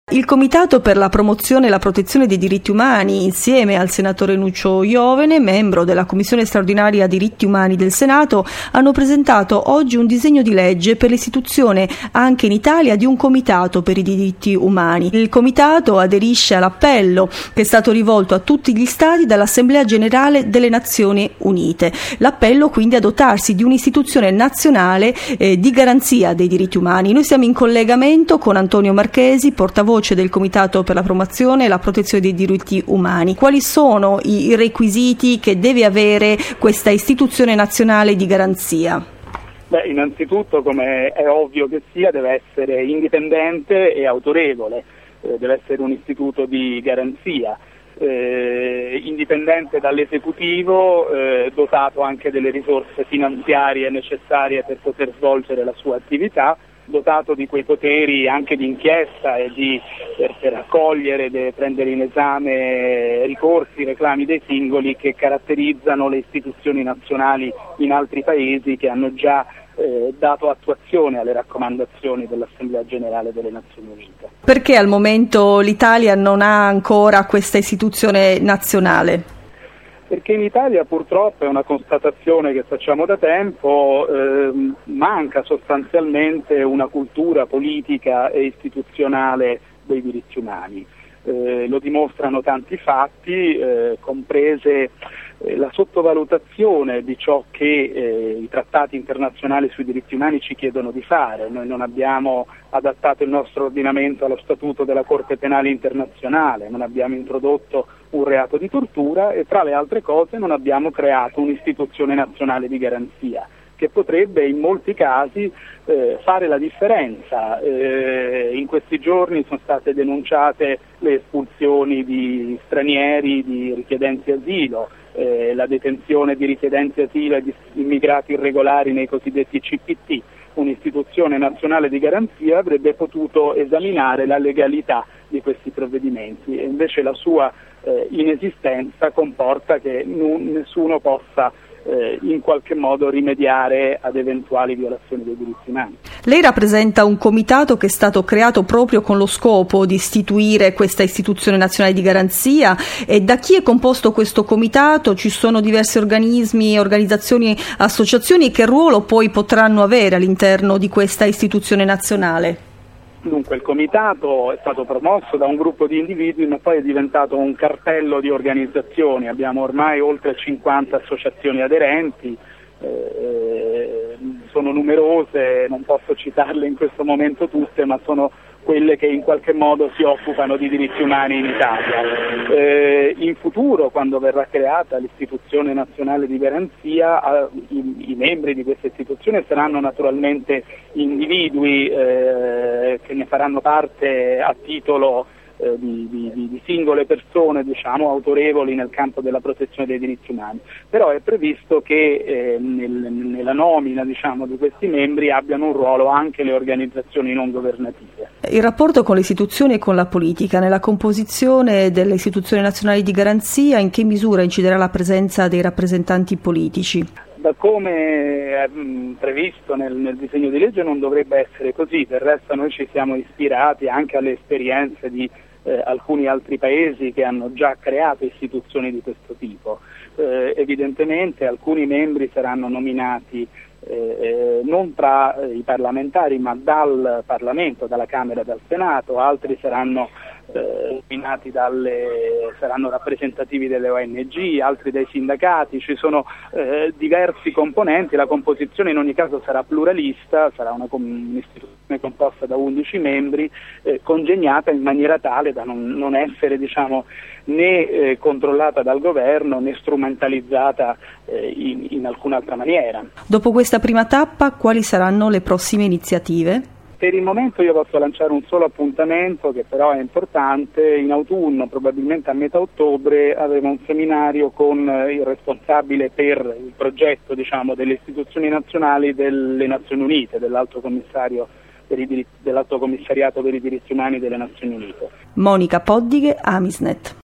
Il Comitato per la promozione e la protezione dei diritti umani, insieme al senatore Nuccio Iovene, membro della Commissione straordinaria diritti umani del Senato, hanno presentato oggi un disegno di legge per l'istituzione anche in Italia di un Comitato per i diritti umani. Il Comitato aderisce all'appello che è stato rivolto a tutti gli Stati dall'Assemblea Generale delle Nazioni Unite. L'appello quindi a dotarsi di un'istituzione nazionale di garanzia dei diritti umani. Noi siamo in collegamento con Antonio Marchesi, portavoce del Comitato per la promozione e la protezione dei diritti umani. Quali sono i requisiti che deve avere questa istituzione nazionale di garanzia? Innanzitutto, come è ovvio che sia, deve essere indipendente e autorevole, deve essere un istituto di garanzia, indipendente dall'esecutivo, dotato anche delle risorse finanziarie necessarie per poter svolgere la sua attività, dotato di quei poteri anche di inchiesta e per accogliere, prendere in esame ricorsi, reclami dei singoli che caratterizzano le istituzioni nazionali in altri paesi che hanno già dato attuazione alle raccomandazioni dell'Assemblea Generale delle Nazioni Unite. Perché al momento l'Italia non ha ancora questa istituzione nazionale? Perché in Italia purtroppo è una constatazione che facciamo da tempo, manca sostanzialmente una cultura politica e istituzionale dei diritti umani. Lo dimostrano tanti fatti, comprese la sottovalutazione di ciò che i trattati internazionali sui diritti umani ci chiedono di fare. Noi non abbiamo adattato il nostro ordinamento allo statuto della Corte Penale Internazionale, non abbiamo introdotto un reato di tortura e, tra le altre cose, non abbiamo creato un'istituzione nazionale di garanzia che potrebbe in molti casi fare la differenza. In questi giorni sono state denunciate le espulsioni di stranieri, di richiedenti asilo, la detenzione di richiedenti asilo e di immigrati irregolari nei cosiddetti CPT. Un'istituzione nazionale di garanzia avrebbe potuto esaminare la legalità di questi provvedimenti e invece la sua inesistenza comporta che nessuno possa in qualche modo rimediare ad eventuali violazioni dei diritti umani. Lei rappresenta un comitato che è stato creato proprio con lo scopo di istituire questa istituzione nazionale di garanzia, e da chi è composto questo comitato? Ci sono diversi organismi, organizzazioni, associazioni, che ruolo poi potranno avere all'interno di questa istituzione nazionale? Dunque, il comitato è stato promosso da un gruppo di individui, ma poi è diventato un cartello di organizzazioni. Abbiamo ormai oltre 50 associazioni aderenti, sono numerose, non posso citarle in questo momento tutte, ma sono quelle che in qualche modo si occupano di diritti umani in Italia. In futuro, quando verrà creata l'istituzione nazionale di garanzia, i membri di questa istituzione saranno naturalmente individui che ne faranno parte a titolo di singole persone, diciamo, autorevoli nel campo della protezione dei diritti umani. Però è previsto che nella nomina, diciamo, di questi membri abbiano un ruolo anche le organizzazioni non governative. Il rapporto con le istituzioni e con la politica, nella composizione delle istituzioni nazionali di garanzia, in che misura inciderà la presenza dei rappresentanti politici? Da come è previsto nel disegno di legge non dovrebbe essere così, del resto noi ci siamo ispirati anche alle esperienze di alcuni altri paesi che hanno già creato istituzioni di questo tipo. Evidentemente alcuni membri saranno nominati non tra i parlamentari ma dal Parlamento, dalla Camera e dal Senato, altri saranno nominati saranno rappresentativi delle ONG, altri dai sindacati. Ci sono diversi componenti, la composizione in ogni caso sarà pluralista, sarà un'istituzione composta da 11 membri, congegnata in maniera tale da non essere, diciamo, né controllata dal governo né strumentalizzata in alcun'altra maniera. Dopo questa prima tappa, quali saranno le prossime iniziative? Per il momento io posso lanciare un solo appuntamento che però è importante. In autunno, probabilmente a metà ottobre, avevo un seminario con il responsabile per il progetto, diciamo, delle istituzioni nazionali delle Nazioni Unite, dell'Alto Commissariato per i diritti umani delle Nazioni Unite. Monica Poddighe, Amisnet.